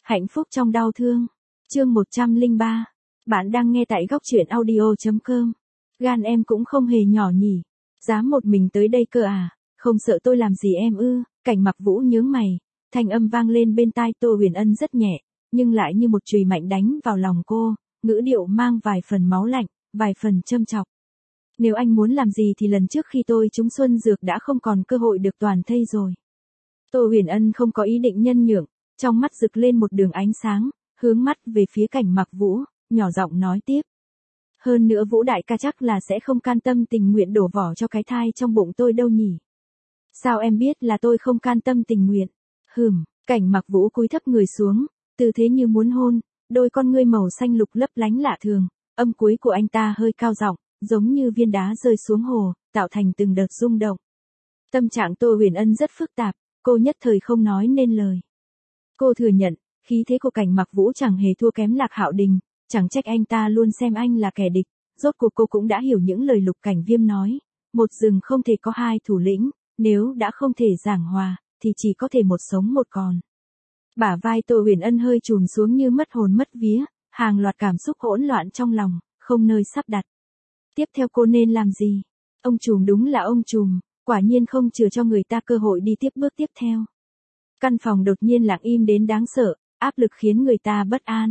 Hạnh phúc trong đau thương. Chương 103. Bạn đang nghe tại góc truyện audio.com. Gan em cũng không hề nhỏ nhỉ. Dám một mình tới đây cơ à? Không sợ tôi làm gì em ư? Cảnh Mặc Vũ nhướng mày. Thanh âm vang lên bên tai Tô Huyền Ân rất nhẹ, nhưng lại như một chùy mạnh đánh vào lòng cô, ngữ điệu mang vài phần máu lạnh, vài phần châm chọc. Nếu anh muốn làm gì thì lần trước khi tôi trúng xuân dược đã không còn cơ hội được toàn thây rồi. Tô Huyền Ân không có ý định nhân nhượng, trong mắt rực lên một đường ánh sáng, hướng mắt về phía Cảnh Mặc Vũ, nhỏ giọng nói tiếp. Hơn nữa Vũ đại ca chắc là sẽ không can tâm tình nguyện đổ vỏ cho cái thai trong bụng tôi đâu nhỉ. Sao em biết là tôi không can tâm tình nguyện? Cảnh Mặc Vũ cúi thấp người xuống, tư thế như muốn hôn, đôi con ngươi màu xanh lục lấp lánh lạ thường, âm cuối của anh ta hơi cao giọng, giống như viên đá rơi xuống hồ, tạo thành từng đợt rung động. Tâm trạng Tô Huyền Ân rất phức tạp, cô nhất thời không nói nên lời. Cô thừa nhận, khí thế của Cảnh Mặc Vũ chẳng hề thua kém Lạc Hạo Đình, chẳng trách anh ta luôn xem anh là kẻ địch, rốt cuộc cô cũng đã hiểu những lời Lục Cảnh Viêm nói, một rừng không thể có hai thủ lĩnh, nếu đã không thể giảng hòa, thì chỉ có thể một sống một còn. Bả vai Tô Huyền Ân hơi chùn xuống như mất hồn mất vía, hàng loạt cảm xúc hỗn loạn trong lòng, không nơi sắp đặt. Tiếp theo cô nên làm gì? Ông trùm đúng là ông trùm, quả nhiên không chừa cho người ta cơ hội đi tiếp bước tiếp theo. Căn phòng đột nhiên lặng im đến đáng sợ, áp lực khiến người ta bất an.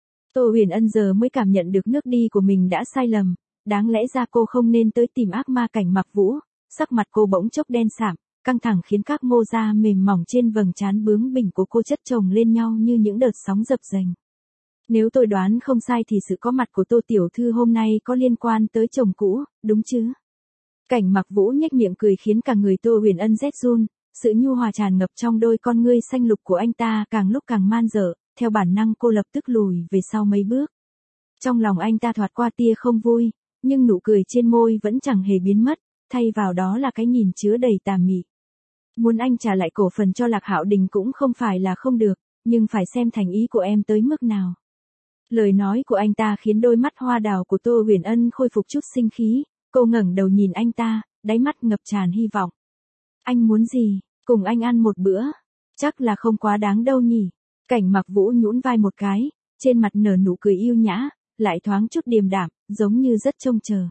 Tô Huyền Ân giờ mới cảm nhận được nước đi của mình đã sai lầm, đáng lẽ ra cô không nên tới tìm ác ma Cảnh Mặc Vũ. Sắc mặt cô bỗng chốc đen sạm, căng thẳng khiến các mô da mềm mỏng trên vầng trán bướng bỉnh của cô chất chồng lên nhau như những đợt sóng dập dềnh. Nếu tôi đoán không sai thì sự có mặt của Tô tiểu thư hôm nay có liên quan tới chồng cũ, đúng chứ? Cảnh Mặc Vũ nhếch miệng cười khiến cả người Tô Huyền Ân rét run, sự nhu hòa tràn ngập trong đôi con ngươi xanh lục của anh ta càng lúc càng man dợ, theo bản năng cô lập tức lùi về sau mấy bước. Trong lòng anh ta thoạt qua tia không vui, nhưng nụ cười trên môi vẫn chẳng hề biến mất, thay vào đó là cái nhìn chứa đầy tà mị. Muốn anh trả lại cổ phần cho Lạc Hạo Đình cũng không phải là không được, nhưng phải xem thành ý của em tới mức nào. Lời nói của anh ta khiến đôi mắt hoa đào của Tô Huyền Ân khôi phục chút sinh khí, cô ngẩng đầu nhìn anh ta, đáy mắt ngập tràn hy vọng. Anh muốn gì? Cùng anh ăn một bữa? Chắc là không quá đáng đâu nhỉ? Cảnh Mặc Vũ nhũn vai một cái, trên mặt nở nụ cười yêu nhã, lại thoáng chút điềm đạm, giống như rất trông chờ.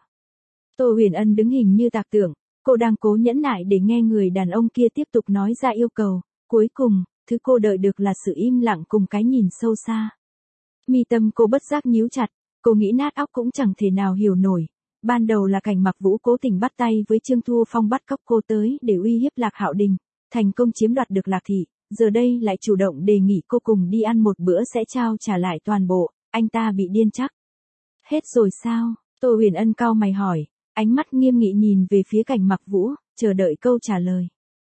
Tô Huyền Ân đứng hình như tạc tượng, cô đang cố nhẫn nại để nghe người đàn ông kia tiếp tục nói ra yêu cầu, cuối cùng, thứ cô đợi được là sự im lặng cùng cái nhìn sâu xa. Mi tâm cô bất giác nhíu chặt, cô nghĩ nát óc cũng chẳng thể nào hiểu nổi. Ban đầu là Cảnh Mặc Vũ cố tình bắt tay với Trương Thu Phong bắt cóc cô tới để uy hiếp Lạc Hạo Đình, thành công chiếm đoạt được Lạc Thị, giờ đây lại chủ động đề nghị cô cùng đi ăn một bữa sẽ trao trả lại toàn bộ, anh ta bị điên chắc. Hết rồi sao? Tô Huyền Ân cau mày hỏi, ánh mắt nghiêm nghị nhìn về phía Cảnh Mặc Vũ, chờ đợi câu trả lời.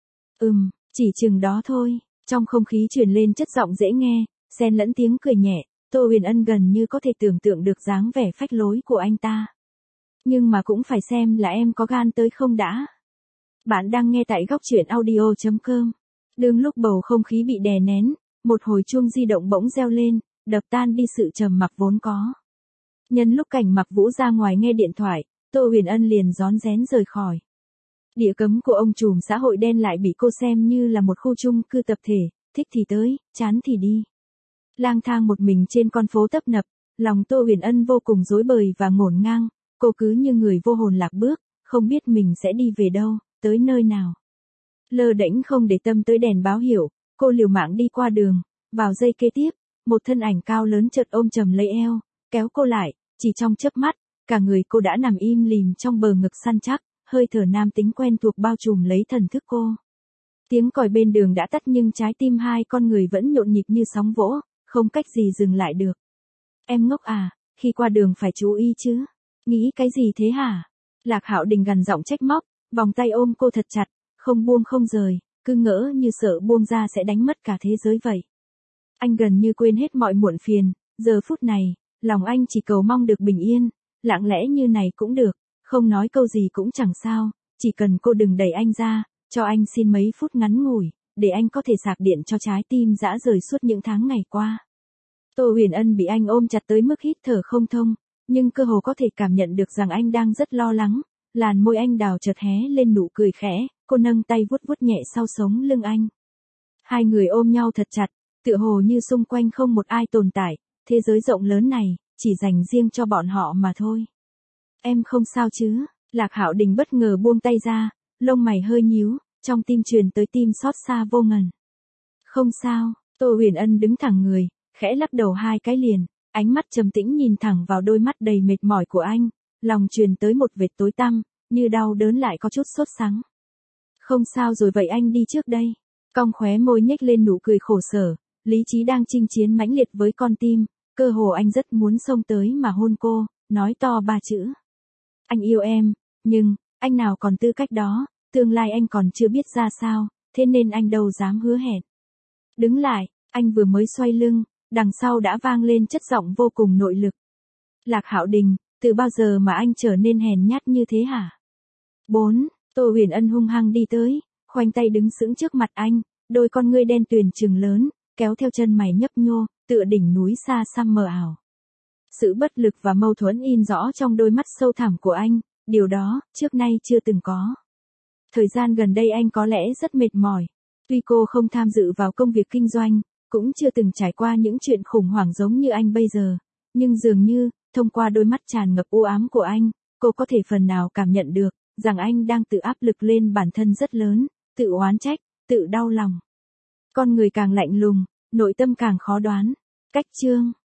Chỉ chừng đó thôi, trong không khí truyền lên chất giọng dễ nghe, xen lẫn tiếng cười nhẹ, Tô Huyền Ân gần như có thể tưởng tượng được dáng vẻ phách lối của anh ta. Nhưng mà cũng phải xem là em có gan tới không đã. Bạn đang nghe tại góc truyện audio.com. Đương lúc bầu không khí bị đè nén, một hồi chuông di động bỗng reo lên, đập tan đi sự trầm mặc vốn có. Nhân lúc Cảnh Mặc Vũ ra ngoài nghe điện thoại, Tô Huyền Ân liền rón rén rời khỏi. Địa cấm của ông trùm xã hội đen lại bị cô xem như là một khu chung cư tập thể, thích thì tới, chán thì đi. Lang thang một mình trên con phố tấp nập, lòng Tô Huyền Ân vô cùng rối bời và ngổn ngang, cô cứ như người vô hồn lạc bước, không biết mình sẽ đi về đâu, tới nơi nào. Lơ đễnh không để tâm tới đèn báo hiệu, cô liều mạng đi qua đường, vào giây kế tiếp, một thân ảnh cao lớn chợt ôm chầm lấy eo, kéo cô lại, chỉ trong chớp mắt, cả người cô đã nằm im lìm trong bờ ngực săn chắc, hơi thở nam tính quen thuộc bao trùm lấy thần thức cô. Tiếng còi bên đường đã tắt nhưng trái tim hai con người vẫn nhộn nhịp như sóng vỗ, không cách gì dừng lại được. Em ngốc à, khi qua đường phải chú ý chứ. Nghĩ cái gì thế hả? Lạc Hạo Đình gằn giọng trách móc, vòng tay ôm cô thật chặt, không buông không rời, cứ ngỡ như sợ buông ra sẽ đánh mất cả thế giới vậy. Anh gần như quên hết mọi muộn phiền, giờ phút này, lòng anh chỉ cầu mong được bình yên, lặng lẽ như này cũng được, không nói câu gì cũng chẳng sao, chỉ cần cô đừng đẩy anh ra, cho anh xin mấy phút ngắn ngủi, để anh có thể sạc điện cho trái tim dã rời suốt những tháng ngày qua. Tô Huyền Ân bị anh ôm chặt tới mức hít thở không thông, nhưng cơ hồ có thể cảm nhận được rằng anh đang rất lo lắng, làn môi anh đào chợt hé lên nụ cười khẽ, cô nâng tay vuốt vuốt nhẹ sau sống lưng anh. Hai người ôm nhau thật chặt, Tựa hồ như xung quanh không một ai tồn tại, thế giới rộng lớn này, chỉ dành riêng cho bọn họ mà thôi. Em không sao chứ? Lạc Hạo Đình bất ngờ buông tay ra, lông mày hơi nhíu, trong tim truyền tới tim xót xa vô ngần. Không sao, Tô Huyền Ân đứng thẳng người, khẽ lắc đầu hai cái liền, ánh mắt trầm tĩnh nhìn thẳng vào đôi mắt đầy mệt mỏi của anh, lòng truyền tới một vệt tối tăm, như đau đớn lại có chút sốt sắng. Không sao rồi vậy anh đi trước đây. Cong khóe môi nhếch lên nụ cười khổ sở, lý trí đang chinh chiến mãnh liệt với con tim, cơ hồ anh rất muốn xông tới mà hôn cô, nói to ba chữ. Anh yêu em, nhưng, anh nào còn tư cách đó, tương lai anh còn chưa biết ra sao, thế nên anh đâu dám hứa hẹn. Đứng lại, anh vừa mới xoay lưng, đằng sau đã vang lên chất giọng vô cùng nội lực. Lạc Hạo Đình, từ bao giờ mà anh trở nên hèn nhát như thế hả? 4. Tô Huyền Ân hung hăng đi tới, khoanh tay đứng sững trước mặt anh, đôi con ngươi đen tuyền trừng lớn, kéo theo chân mày nhấp nhô, tựa đỉnh núi xa xăm mờ ảo. Sự bất lực và mâu thuẫn in rõ trong đôi mắt sâu thẳm của anh, điều đó, trước nay chưa từng có. Thời gian gần đây anh có lẽ rất mệt mỏi. Tuy cô không tham dự vào công việc kinh doanh, cũng chưa từng trải qua những chuyện khủng hoảng giống như anh bây giờ, nhưng dường như, thông qua đôi mắt tràn ngập u ám của anh, cô có thể phần nào cảm nhận được, rằng anh đang tự áp lực lên bản thân rất lớn, tự oán trách, tự đau lòng. Con người càng lạnh lùng, nội tâm càng khó đoán. Cách chương